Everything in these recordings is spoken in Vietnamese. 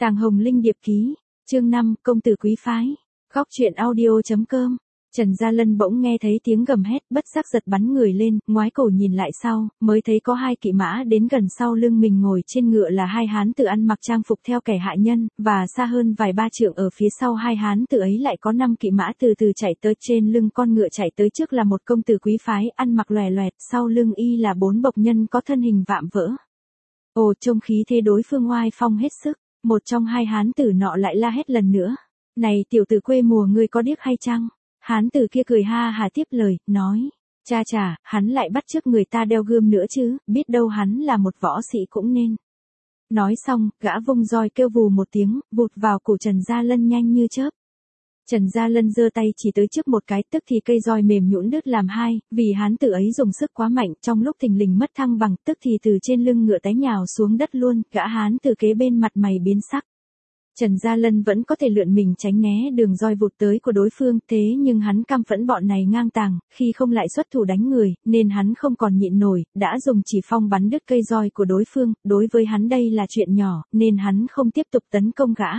Tàng Hồng Linh điệp ký, chương 5, công tử quý phái. Góc truyện audio.com. Trần Gia Lân bỗng nghe thấy tiếng gầm hét, bất giác giật bắn người lên, ngoái cổ nhìn lại sau, mới thấy có hai kỵ mã đến gần sau lưng mình, ngồi trên ngựa là hai hán tử ăn mặc trang phục theo kẻ hạ nhân, và xa hơn vài ba trượng ở phía sau hai hán tử ấy lại có 5 kỵ mã từ từ chạy tới. Trên lưng con ngựa chạy tới trước là một công tử quý phái ăn mặc lòe loẹt, sau lưng y là 4 bộc nhân có thân hình vạm vỡ. Ồ, trông khí thế đối phương oai phong hết sức. Một trong hai hán tử nọ lại la hét lần nữa. Này tiểu tử quê mùa, ngươi có điếc hay chăng? Hán tử kia cười ha hà tiếp lời, nói. Chà, hắn lại bắt chước người ta đeo gươm nữa chứ, biết đâu hắn là một võ sĩ cũng nên. Nói xong, gã vung roi kêu vù một tiếng, vụt vào cổ Trần Gia Lân nhanh như chớp. Trần Gia Lân giơ tay chỉ tới trước một cái, tức thì cây roi mềm nhũn đứt làm hai, vì hán tử ấy dùng sức quá mạnh, trong lúc thình lình mất thăng bằng, tức thì từ trên lưng ngựa té nhào xuống đất luôn. Gã hán tử kế bên mặt mày biến sắc. Trần Gia Lân vẫn có thể lượn mình tránh né đường roi vụt tới của đối phương, thế nhưng hắn căm phẫn bọn này ngang tàng, khi không lại xuất thủ đánh người, nên hắn không còn nhịn nổi, đã dùng chỉ phong bắn đứt cây roi của đối phương. Đối với hắn đây là chuyện nhỏ, nên hắn không tiếp tục tấn công gã.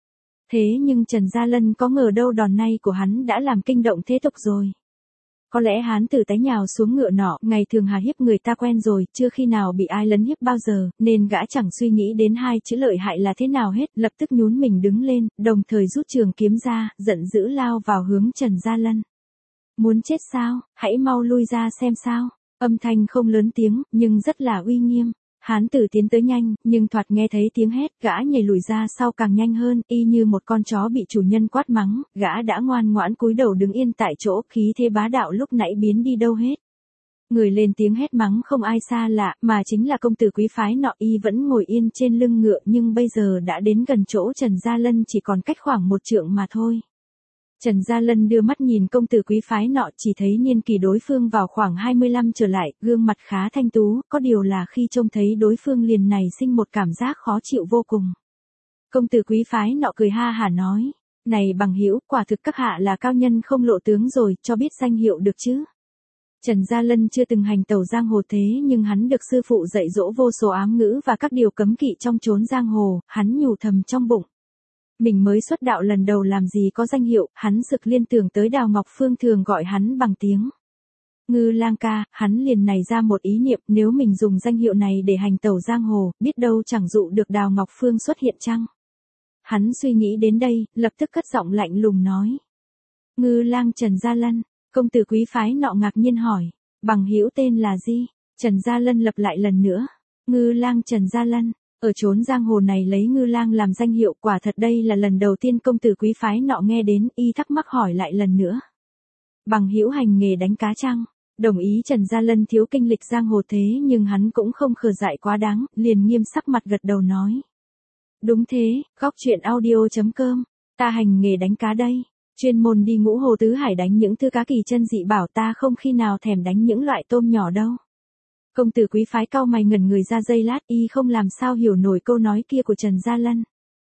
Thế nhưng Trần Gia Lân có ngờ đâu đòn này của hắn đã làm kinh động thế tục rồi. Có lẽ hán tử té nhào xuống ngựa nọ, ngày thường hà hiếp người ta quen rồi, chưa khi nào bị ai lấn hiếp bao giờ, nên gã chẳng suy nghĩ đến hai chữ lợi hại là thế nào hết, lập tức nhún mình đứng lên, đồng thời rút trường kiếm ra, giận dữ lao vào hướng Trần Gia Lân. Muốn chết sao, hãy mau lui ra xem sao. Âm thanh không lớn tiếng, nhưng rất là uy nghiêm. Hán tử tiến tới nhanh, nhưng thoạt nghe thấy tiếng hét, gã nhảy lùi ra sau càng nhanh hơn, y như một con chó bị chủ nhân quát mắng, gã đã ngoan ngoãn cúi đầu đứng yên tại chỗ, khí thế bá đạo lúc nãy biến đi đâu hết. Người lên tiếng hét mắng không ai xa lạ, mà chính là công tử quý phái nọ. Y vẫn ngồi yên trên lưng ngựa, nhưng bây giờ đã đến gần chỗ Trần Gia Lân, chỉ còn cách khoảng 1 trượng mà thôi. Trần Gia Lân đưa mắt nhìn công tử quý phái nọ, chỉ thấy niên kỷ đối phương vào khoảng 25 trở lại, gương mặt khá thanh tú, có điều là khi trông thấy đối phương liền này sinh một cảm giác khó chịu vô cùng. Công tử quý phái nọ cười ha hả nói, này bằng hữu, quả thực các hạ là cao nhân không lộ tướng rồi, cho biết danh hiệu được chứ. Trần Gia Lân chưa từng hành tẩu giang hồ, thế nhưng hắn được sư phụ dạy dỗ vô số ám ngữ và các điều cấm kỵ trong chốn giang hồ, hắn nhủ thầm trong bụng. Mình mới xuất đạo lần đầu làm gì có danh hiệu, hắn sực liên tưởng tới Đào Ngọc Phương thường gọi hắn bằng tiếng Ngư Lang ca, hắn liền nảy ra một ý niệm, nếu mình dùng danh hiệu này để hành tẩu giang hồ, biết đâu chẳng dụ được Đào Ngọc Phương xuất hiện chăng. Hắn suy nghĩ đến đây, lập tức cất giọng lạnh lùng nói. Ngư Lang Trần Gia Lân. Công tử quý phái nọ ngạc nhiên hỏi, bằng hữu tên là gì? Trần Gia Lân lặp lại lần nữa, Ngư Lang Trần Gia Lân. Ở chốn giang hồ này lấy Ngư Lang làm danh hiệu, quả thật đây là lần đầu tiên công tử quý phái nọ nghe đến. Y thắc mắc hỏi lại lần nữa, bằng hữu hành nghề đánh cá chăng? Đồng ý Trần Gia Lân thiếu kinh lịch giang hồ, thế nhưng hắn cũng không khờ dại quá đáng, liền nghiêm sắc mặt gật đầu nói. Đúng thế, góc truyện audio.com, ta hành nghề đánh cá đây. Chuyên môn đi ngũ hồ tứ hải đánh những thứ cá kỳ chân dị bảo, ta không khi nào thèm đánh những loại tôm nhỏ đâu. Công tử quý phái cau mày ngẩn người ra giây lát, y không làm sao hiểu nổi câu nói kia của Trần Gia Lân.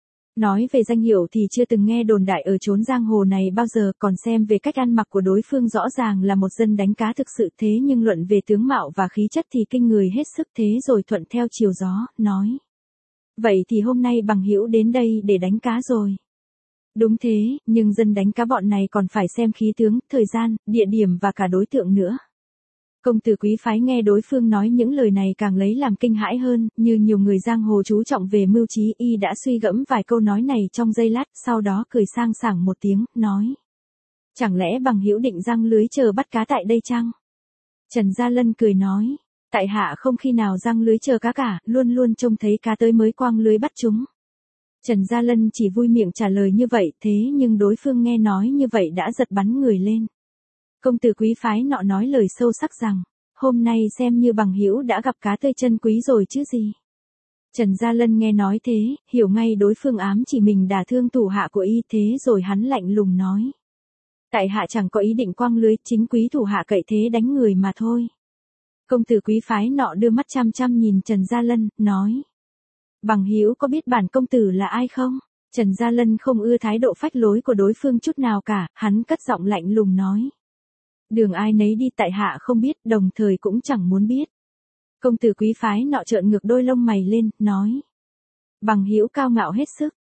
Nói về danh hiệu thì chưa từng nghe đồn đại ở chốn giang hồ này bao giờ, còn xem về cách ăn mặc của đối phương rõ ràng là một dân đánh cá thực sự, thế nhưng luận về tướng mạo và khí chất thì kinh người hết sức. Thế rồi thuận theo chiều gió, nói. Vậy thì hôm nay bằng hữu đến đây để đánh cá rồi. Đúng thế, nhưng dân đánh cá bọn này còn phải xem khí tướng, thời gian, địa điểm và cả đối tượng nữa. Công tử quý phái nghe đối phương nói những lời này càng lấy làm kinh hãi hơn, như nhiều người giang hồ chú trọng về mưu trí, y đã suy gẫm vài câu nói này trong giây lát, sau đó cười sang sảng một tiếng, nói. Chẳng lẽ bằng hữu định giăng lưới chờ bắt cá tại đây chăng? Trần Gia Lân cười nói, tại hạ không khi nào giăng lưới chờ cá cả, luôn luôn trông thấy cá tới mới quăng lưới bắt chúng. Trần Gia Lân chỉ vui miệng trả lời như vậy, thế nhưng đối phương nghe nói như vậy đã giật bắn người lên. Công tử quý phái nọ nói lời sâu sắc rằng, hôm nay xem như bằng hữu đã gặp cá tươi chân quý rồi chứ gì. Trần Gia Lân nghe nói thế, hiểu ngay đối phương ám chỉ mình đả thương thủ hạ của y, thế rồi hắn lạnh lùng nói. Tại hạ chẳng có ý định quăng lưới, chính quý thủ hạ cậy thế đánh người mà thôi. Công tử quý phái nọ đưa mắt chăm chăm nhìn Trần Gia Lân, nói. Bằng hữu có biết bản công tử là ai không? Trần Gia Lân không ưa thái độ phách lối của đối phương chút nào cả, hắn cất giọng lạnh lùng nói. Đường ai nấy đi, tại hạ không biết, đồng thời cũng chẳng muốn biết. Công tử quý phái nọ trợn ngược đôi lông mày lên, nói. Bằng hữu cao ngạo hết sức.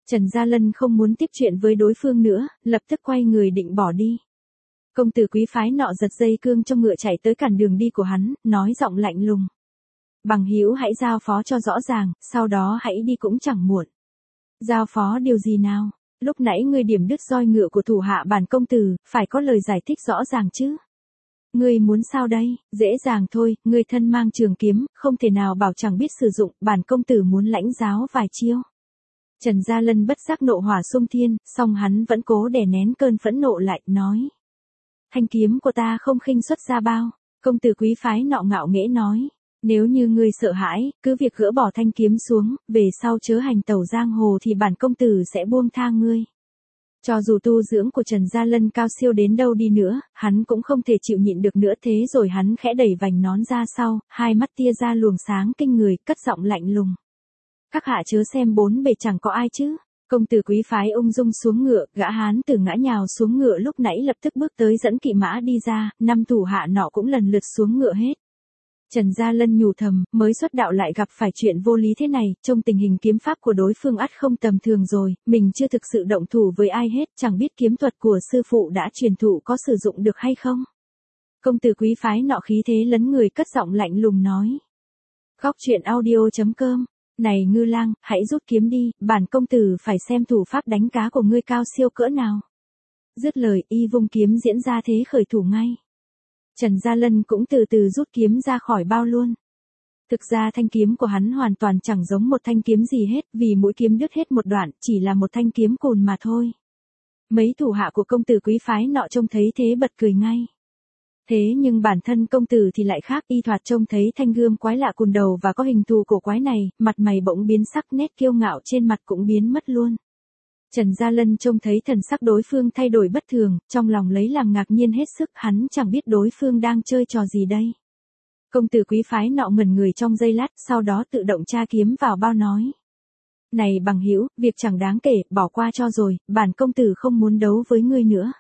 Trần Gia Lân không muốn tiếp chuyện với đối phương nữa, lập tức quay người định bỏ đi. Công tử quý phái nọ giật dây cương cho ngựa chạy tới cản đường đi của hắn, nói giọng lạnh lùng. Bằng hữu hãy giao phó cho rõ ràng, sau đó hãy đi cũng chẳng muộn. Giao phó điều gì nào? Lúc nãy ngươi điểm đứt roi ngựa của thủ hạ bản công tử, phải có lời giải thích rõ ràng chứ. Ngươi muốn sao đây? Dễ dàng thôi, ngươi thân mang trường kiếm, không thể nào bảo chẳng biết sử dụng, bản công tử muốn lãnh giáo vài chiêu. Trần Gia Lân bất giác nộ hỏa xung thiên, song hắn vẫn cố đè nén cơn phẫn nộ lại, nói. Thanh kiếm của ta không khinh xuất ra bao. Công tử quý phái nọ ngạo nghễ nói. Nếu như ngươi sợ hãi, cứ việc gỡ bỏ thanh kiếm xuống, về sau chớ hành tẩu giang hồ thì bản công tử sẽ buông tha ngươi. Cho dù tu dưỡng của Trần Gia Lân cao siêu đến đâu đi nữa, hắn cũng không thể chịu nhịn được nữa, thế rồi hắn khẽ đẩy vành nón ra sau, hai mắt tia ra luồng sáng kinh người, cất giọng lạnh lùng. Các hạ chớ xem bốn bề chẳng có ai chứ. Công tử quý phái ung dung xuống ngựa, gã hán tử ngã nhào xuống ngựa lúc nãy lập tức bước tới dẫn kỵ mã đi ra, năm thủ hạ nọ cũng lần lượt xuống ngựa hết. Trần Gia Lân nhủ thầm, mới xuất đạo lại gặp phải chuyện vô lý thế này, trong tình hình kiếm pháp của đối phương ắt không tầm thường rồi, mình chưa thực sự động thủ với ai hết, chẳng biết kiếm thuật của sư phụ đã truyền thụ có sử dụng được hay không. Công tử quý phái nọ khí thế lấn người, cất giọng lạnh lùng nói. Góc truyện audio.com. Này Ngư Lang, hãy rút kiếm đi, bản công tử phải xem thủ pháp đánh cá của ngươi cao siêu cỡ nào. Dứt lời, y vung kiếm diễn ra thế khởi thủ ngay. Trần Gia Lân cũng từ từ rút kiếm ra khỏi bao luôn. Thực ra thanh kiếm của hắn hoàn toàn chẳng giống một thanh kiếm gì hết, vì mũi kiếm đứt hết một đoạn, chỉ là một thanh kiếm cùn mà thôi. Mấy thủ hạ của công tử quý phái nọ trông thấy thế bật cười ngay. Thế nhưng bản thân công tử thì lại khác, y thoạt trông thấy thanh gươm quái lạ cùn đầu và có hình thù cổ quái này, mặt mày bỗng biến sắc, nét kiêu ngạo trên mặt cũng biến mất luôn. Trần Gia Lân trông thấy thần sắc đối phương thay đổi bất thường, trong lòng lấy làm ngạc nhiên hết sức, hắn chẳng biết đối phương đang chơi trò gì đây. Công tử quý phái nọ ngẩn người trong giây lát, sau đó tự động tra kiếm vào bao nói. Này bằng hữu, việc chẳng đáng kể, bỏ qua cho rồi, bản công tử không muốn đấu với ngươi nữa.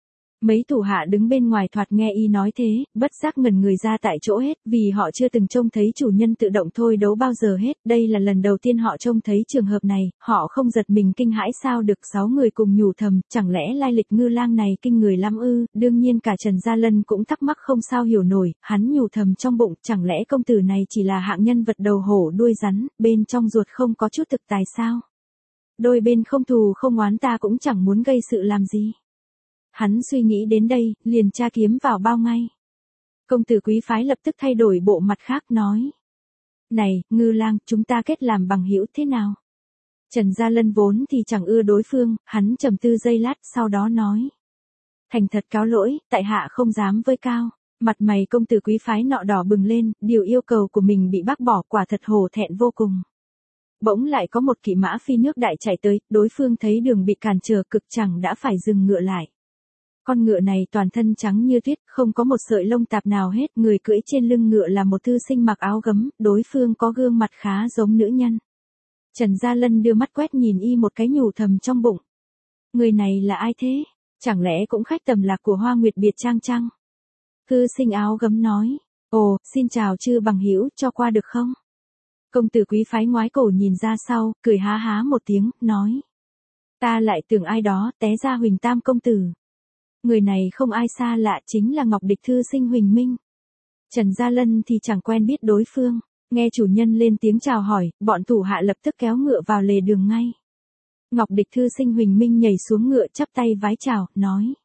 Mấy thủ hạ đứng bên ngoài thoạt nghe y nói thế, bất giác ngẩn người ra tại chỗ hết, vì họ chưa từng trông thấy chủ nhân tự động thôi đấu bao giờ hết, đây là lần đầu tiên họ trông thấy trường hợp này, họ không giật mình kinh hãi sao được. 6 người cùng nhủ thầm, chẳng lẽ lai lịch Ngư Lang này kinh người lắm ư? Đương nhiên cả Trần Gia Lân cũng thắc mắc không sao hiểu nổi, hắn nhủ thầm trong bụng, chẳng lẽ công tử này chỉ là hạng nhân vật đầu hổ đuôi rắn, bên trong ruột không có chút thực tài sao? Đôi bên không thù không oán, ta cũng chẳng muốn gây sự làm gì. Hắn suy nghĩ đến đây, liền tra kiếm vào bao ngay. Công tử quý phái lập tức thay đổi bộ mặt khác nói. Này, Ngư Lang, chúng ta kết làm bằng hữu thế nào? Trần Gia Lân vốn thì chẳng ưa đối phương, hắn trầm tư giây lát, sau đó nói. Thành thật cáo lỗi, tại hạ không dám với cao. Mặt mày công tử quý phái nọ đỏ bừng lên, điều yêu cầu của mình bị bác bỏ, quả thật hổ thẹn vô cùng. Bỗng lại có một kỵ mã phi nước đại chạy tới, đối phương thấy đường bị cản trở cực chẳng đã phải dừng ngựa lại. Con ngựa này toàn thân trắng như tuyết, không có một sợi lông tạp nào hết, người cưỡi trên lưng ngựa là một thư sinh mặc áo gấm, đối phương có gương mặt khá giống nữ nhân. Trần Gia Lân đưa mắt quét nhìn y một cái nhủ thầm trong bụng. Người này là ai thế? Chẳng lẽ cũng khách tầm lạc của Hoa Nguyệt Biệt Trang chăng? Thư sinh áo gấm nói, ồ, xin chào chư bằng hữu, cho qua được không? Công tử quý phái ngoái cổ nhìn ra sau, cười há há một tiếng, nói. Ta lại tưởng ai đó, té ra Huỳnh Tam công tử. Người này không ai xa lạ, chính là Ngọc Địch thư sinh Huỳnh Minh. Trần Gia Lân thì chẳng quen biết đối phương, nghe chủ nhân lên tiếng chào hỏi, bọn thủ hạ lập tức kéo ngựa vào lề đường ngay. Ngọc Địch thư sinh Huỳnh Minh nhảy xuống ngựa chắp tay vái chào, nói.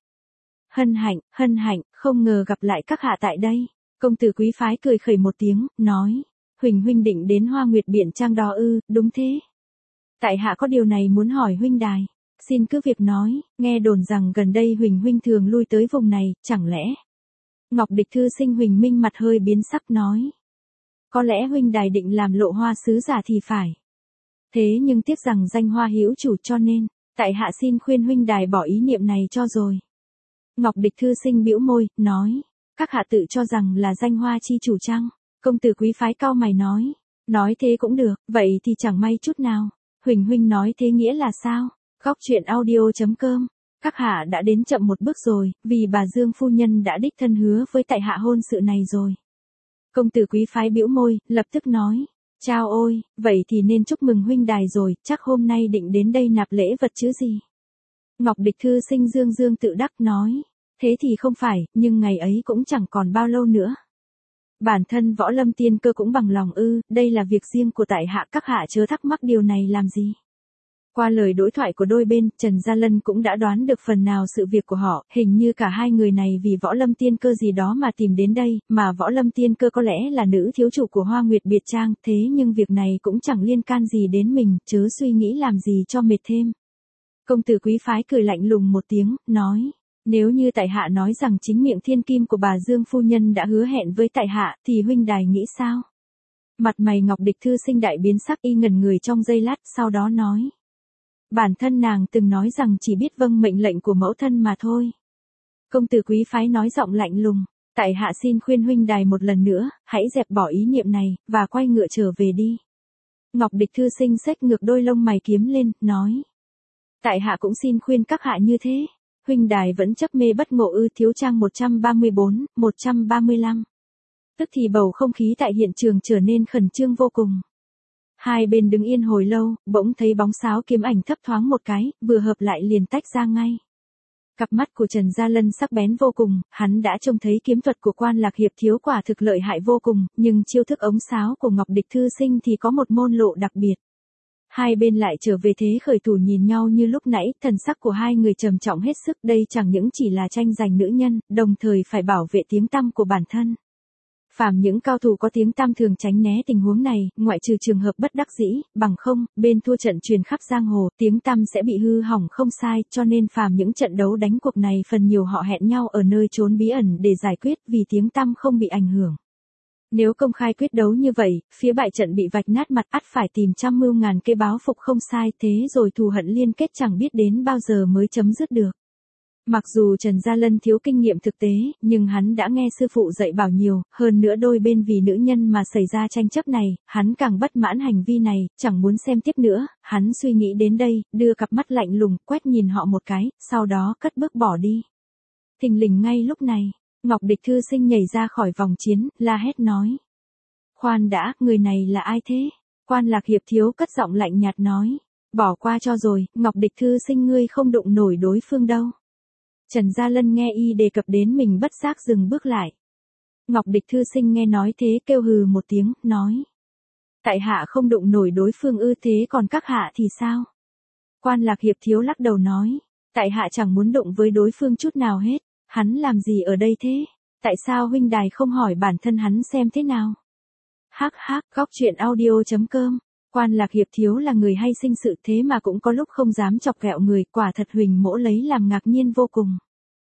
Hân hạnh, không ngờ gặp lại các hạ tại đây. Công tử quý phái cười khẩy một tiếng, nói. Huỳnh huynh định đến Hoa Nguyệt Biển Trang đó ư? Đúng thế. Tại hạ có điều này muốn hỏi huynh đài. Xin cứ việc nói, nghe đồn rằng gần đây Huỳnh huynh thường lui tới vùng này, chẳng lẽ? Ngọc Địch thư sinh Huỳnh Minh mặt hơi biến sắc nói. Có lẽ huynh đài định làm lộ hoa sứ giả thì phải. Thế nhưng tiếc rằng danh hoa hữu chủ cho nên, tại hạ xin khuyên huynh đài bỏ ý niệm này cho rồi. Ngọc Địch thư sinh bĩu môi, nói. Các hạ tự cho rằng là danh hoa chi chủ chăng? Công tử quý phái cau mày nói. Nói thế cũng được, vậy thì chẳng may chút nào. Huỳnh huynh nói thế nghĩa là sao? Góc truyện audio.com. Các hạ đã đến chậm một bước rồi, vì bà Dương phu nhân đã đích thân hứa với tại hạ hôn sự này rồi. Công tử quý phái bĩu môi, lập tức nói. Chao ôi, vậy thì nên chúc mừng huynh đài rồi, chắc hôm nay định đến đây nạp lễ vật chứ gì. Ngọc Địch Thư Sinh dương dương tự đắc nói. Thế thì không phải, nhưng ngày ấy cũng chẳng còn bao lâu nữa. Bản thân Võ Lâm Tiên Cơ cũng bằng lòng đây là việc riêng của tại hạ, các hạ chớ thắc mắc điều này làm gì. Qua lời đối thoại của đôi bên, Trần Gia Lân cũng đã đoán được phần nào sự việc của họ, hình như cả hai người này vì Võ Lâm Tiên Cơ gì đó mà tìm đến đây, mà Võ Lâm Tiên Cơ có lẽ là nữ thiếu chủ của Hoa Nguyệt Biệt Trang, thế nhưng việc này cũng chẳng liên can gì đến mình, chớ suy nghĩ làm gì cho mệt thêm. Công tử quý phái cười lạnh lùng một tiếng, nói, nếu như tại hạ nói rằng chính miệng thiên kim của bà Dương phu nhân đã hứa hẹn với tại hạ, thì huynh đài nghĩ sao? Mặt mày Ngọc Địch Thư Sinh đại biến sắc, y ngẩn người trong giây lát, sau đó nói. Bản thân nàng từng nói rằng chỉ biết vâng mệnh lệnh của mẫu thân mà thôi. Công tử quý phái nói giọng lạnh lùng, tại hạ xin khuyên huynh đài một lần nữa, hãy dẹp bỏ ý niệm này, và quay ngựa trở về đi. Ngọc Địch Thư Sinh xếch ngược đôi lông mày kiếm lên, nói. Tại hạ cũng xin khuyên các hạ như thế. Huynh đài vẫn chấp mê bất ngộ thiếu trang 134, 135. Tức thì bầu không khí tại hiện trường trở nên khẩn trương vô cùng. Hai bên đứng yên hồi lâu, bỗng thấy bóng sáo kiếm ảnh thấp thoáng một cái, vừa hợp lại liền tách ra ngay. Cặp mắt của Trần Gia Lân sắc bén vô cùng, hắn đã trông thấy kiếm thuật của Quan Lạc Hiệp thiếu quả thực lợi hại vô cùng, nhưng chiêu thức ống sáo của Ngọc Địch Thư Sinh thì có một môn lộ đặc biệt. Hai bên lại trở về thế khởi thủ nhìn nhau như lúc nãy, thần sắc của hai người trầm trọng hết sức, đây chẳng những chỉ là tranh giành nữ nhân, đồng thời phải bảo vệ tiếng tăm của bản thân. Phàm những cao thủ có tiếng tăm thường tránh né tình huống này, ngoại trừ trường hợp bất đắc dĩ, bằng không, bên thua trận truyền khắp giang hồ, tiếng tăm sẽ bị hư hỏng không sai, cho nên phàm những trận đấu đánh cuộc này phần nhiều họ hẹn nhau ở nơi trốn bí ẩn để giải quyết vì tiếng tăm không bị ảnh hưởng. Nếu công khai quyết đấu như vậy, phía bại trận bị vạch nát mặt ắt phải tìm trăm mưu ngàn kế báo phục không sai, thế rồi thù hận liên kết chẳng biết đến bao giờ mới chấm dứt được. Mặc dù Trần Gia Lân thiếu kinh nghiệm thực tế, nhưng hắn đã nghe sư phụ dạy bảo nhiều, hơn nữa đôi bên vì nữ nhân mà xảy ra tranh chấp này, hắn càng bất mãn hành vi này, chẳng muốn xem tiếp nữa, hắn suy nghĩ đến đây, đưa cặp mắt lạnh lùng, quét nhìn họ một cái, sau đó cất bước bỏ đi. Thình lình ngay lúc này, Ngọc Địch Thư Sinh nhảy ra khỏi vòng chiến, la hét nói. Khoan đã, người này là ai thế? Quan Lạc Hiệp thiếu cất giọng lạnh nhạt nói. Bỏ qua cho rồi, Ngọc Địch Thư Sinh ngươi không đụng nổi đối phương đâu. Trần Gia Lân nghe y đề cập đến mình bất giác dừng bước lại. Ngọc Địch Thư Sinh nghe nói thế kêu hừ một tiếng, nói. Tại hạ không đụng nổi đối phương thế còn các hạ thì sao? Quan Lạc Hiệp thiếu lắc đầu nói. Tại hạ chẳng muốn đụng với đối phương chút nào hết. Hắn làm gì ở đây thế? Tại sao huynh đài không hỏi bản thân hắn xem thế nào? Hắc hắc, góc truyện audio.com. Quan Lạc Hiệp thiếu là người hay sinh sự thế mà cũng có lúc không dám chọc ghẹo người, quả thật Huỳnh Mỗ lấy làm ngạc nhiên vô cùng.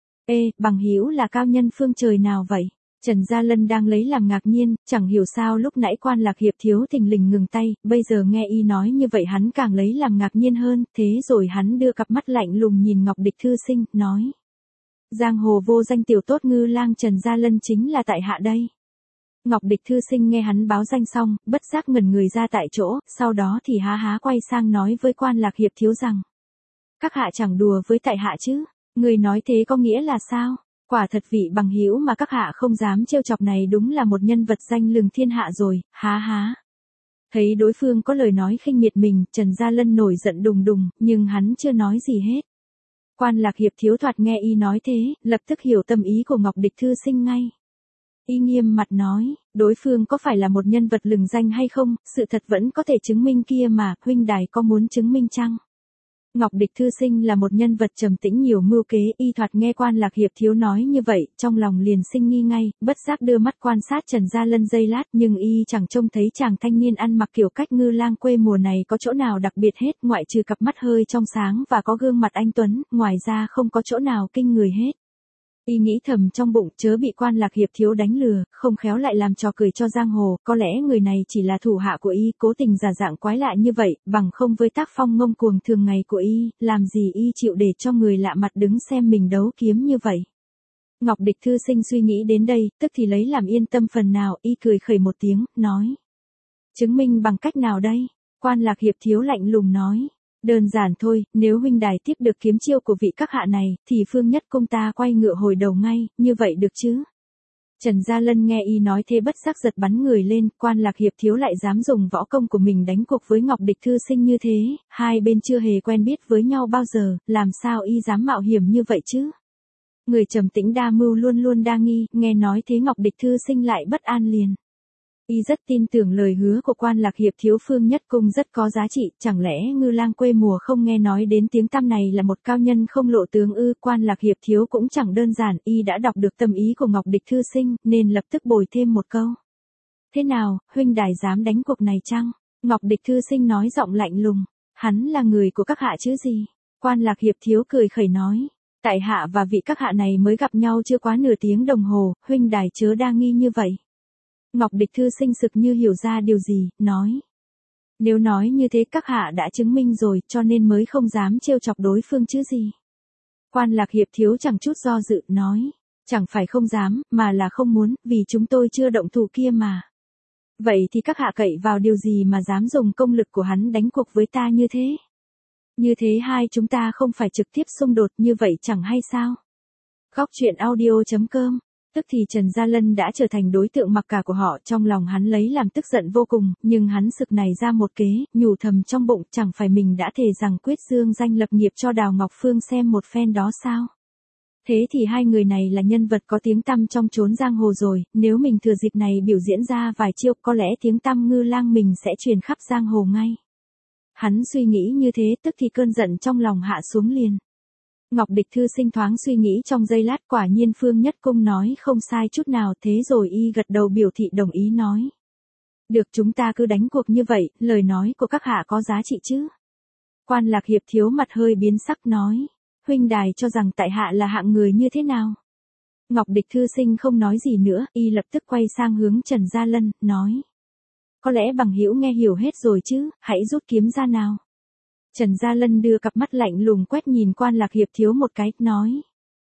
Bằng hữu là cao nhân phương trời nào vậy? Trần Gia Lân đang lấy làm ngạc nhiên, chẳng hiểu sao lúc nãy Quan Lạc Hiệp thiếu thình lình ngừng tay, bây giờ nghe y nói như vậy hắn càng lấy làm ngạc nhiên hơn, thế rồi hắn đưa cặp mắt lạnh lùng nhìn Ngọc Địch Thư Sinh, nói. Giang hồ vô danh tiểu tốt Ngư Lang Trần Gia Lân chính là tại hạ đây. Ngọc Địch Thư Sinh nghe hắn báo danh xong, bất giác ngẩn người ra tại chỗ, sau đó thì há há quay sang nói với Quan Lạc Hiệp thiếu rằng. Các hạ chẳng đùa với tại hạ chứ, người nói thế có nghĩa là sao? Quả thật vị bằng hữu mà các hạ không dám trêu chọc này đúng là một nhân vật danh lừng thiên hạ rồi, há há. Thấy đối phương có lời nói khinh miệt mình, Trần Gia Lân nổi giận đùng đùng, nhưng hắn chưa nói gì hết. Quan Lạc Hiệp thiếu thoạt nghe y nói thế, lập tức hiểu tâm ý của Ngọc Địch Thư Sinh ngay. Y nghiêm mặt nói, đối phương có phải là một nhân vật lừng danh hay không, sự thật vẫn có thể chứng minh kia mà, huynh đài có muốn chứng minh chăng? Ngọc Địch Thư Sinh là một nhân vật trầm tĩnh nhiều mưu kế, y thoạt nghe Quan Lạc Hiệp thiếu nói như vậy, trong lòng liền sinh nghi ngay, bất giác đưa mắt quan sát Trần Gia Lân giây lát, nhưng y chẳng trông thấy chàng thanh niên ăn mặc kiểu cách Ngư Lang quê mùa này có chỗ nào đặc biệt hết, ngoại trừ cặp mắt hơi trong sáng và có gương mặt anh tuấn, ngoài ra không có chỗ nào kinh người hết. Y nghĩ thầm trong bụng chớ bị Quan Lạc Hiệp thiếu đánh lừa, không khéo lại làm trò cười cho giang hồ, có lẽ người này chỉ là thủ hạ của y, cố tình giả dạng quái lạ như vậy, bằng không với tác phong ngông cuồng thường ngày của y, làm gì y chịu để cho người lạ mặt đứng xem mình đấu kiếm như vậy. Ngọc Địch Thư Sinh suy nghĩ đến đây, tức thì lấy làm yên tâm phần nào, y cười khẩy một tiếng, nói. Chứng minh bằng cách nào đây? Quan Lạc Hiệp thiếu lạnh lùng nói. Đơn giản thôi, nếu huynh đài tiếp được kiếm chiêu của vị các hạ này, thì Phương Nhất Công ta quay ngựa hồi đầu ngay, như vậy được chứ? Trần Gia Lân nghe y nói thế bất giác giật bắn người lên, Quan Lạc Hiệp thiếu lại dám dùng võ công của mình đánh cuộc với Ngọc Địch thư sinh như thế, hai bên chưa hề quen biết với nhau bao giờ, làm sao y dám mạo hiểm như vậy chứ? Người trầm tĩnh đa mưu luôn luôn đa nghi, nghe nói thế Ngọc Địch thư sinh lại bất an liền. Y rất tin tưởng lời hứa của Quan Lạc Hiệp thiếu Phương Nhất Cung rất có giá trị, chẳng lẽ Ngư Lang quê mùa không nghe nói đến tiếng tăm này là một cao nhân không lộ tướng ư? Quan Lạc Hiệp thiếu cũng chẳng đơn giản, y đã đọc được tâm ý của Ngọc Địch thư sinh, nên lập tức bồi thêm một câu. Thế nào, huynh đài dám đánh cuộc này chăng? Ngọc Địch thư sinh nói giọng lạnh lùng, hắn là người của các hạ chứ gì? Quan Lạc Hiệp thiếu cười khẩy nói, tại hạ và vị các hạ này mới gặp nhau chưa quá nửa tiếng đồng hồ, huynh đài chớ đa nghi như vậy. Ngọc Địch thư sinh sực như hiểu ra điều gì, nói. Nếu nói như thế các hạ đã chứng minh rồi, cho nên mới không dám trêu chọc đối phương chứ gì. Quan Lạc Hiệp thiếu chẳng chút do dự, nói. Chẳng phải không dám, mà là không muốn, vì chúng tôi chưa động thủ kia mà. Vậy thì các hạ cậy vào điều gì mà dám dùng công lực của hắn đánh cuộc với ta như thế? Như thế hai chúng ta không phải trực tiếp xung đột như vậy chẳng hay sao? Góc truyện audio.com. Tức thì Trần Gia Lân đã trở thành đối tượng mặc cả của họ, trong lòng hắn lấy làm tức giận vô cùng, nhưng hắn sực này ra một kế, nhủ thầm trong bụng, chẳng phải mình đã thề rằng quyết dương danh lập nghiệp cho Đào Ngọc Phương xem một phen đó sao? Thế thì hai người này là nhân vật có tiếng tăm trong chốn giang hồ rồi, nếu mình thừa dịp này biểu diễn ra vài chiêu, có lẽ tiếng tăm Ngư Lang mình sẽ truyền khắp giang hồ ngay. Hắn suy nghĩ như thế, tức thì cơn giận trong lòng hạ xuống liền. Ngọc Địch thư sinh thoáng suy nghĩ trong giây lát, quả nhiên Phương Nhất Cung nói không sai chút nào, thế rồi y gật đầu biểu thị đồng ý nói. Được, chúng ta cứ đánh cuộc như vậy, lời nói của các hạ có giá trị chứ? Quan Lạc Hiệp thiếu mặt hơi biến sắc nói, huynh đài cho rằng tại hạ là hạng người như thế nào? Ngọc Địch thư sinh không nói gì nữa, y lập tức quay sang hướng Trần Gia Lân, nói. Có lẽ bằng hữu nghe hiểu hết rồi chứ, hãy rút kiếm ra nào. Trần Gia Lân đưa cặp mắt lạnh lùng quét nhìn Quan Lạc Hiệp thiếu một cái, nói.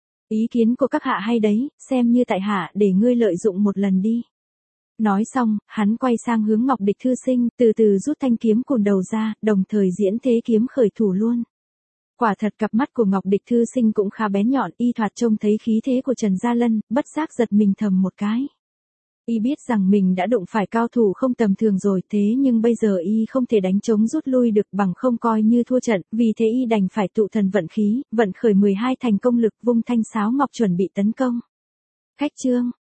Ý kiến của các hạ hay đấy, xem như tại hạ để ngươi lợi dụng một lần đi. Nói xong, hắn quay sang hướng Ngọc Địch thư sinh, từ từ rút thanh kiếm cùn đầu ra, đồng thời diễn thế kiếm khởi thủ luôn. Quả thật cặp mắt của Ngọc Địch thư sinh cũng khá bén nhọn, y thoạt trông thấy khí thế của Trần Gia Lân, bất giác giật mình thầm một cái. Y biết rằng mình đã đụng phải cao thủ không tầm thường rồi, thế nhưng bây giờ y không thể đánh trống rút lui được, bằng không coi như thua trận, vì thế y đành phải tụ thần vận khí, vận khởi 12 thành công lực, vung thanh sáo ngọc chuẩn bị tấn công. Khách chương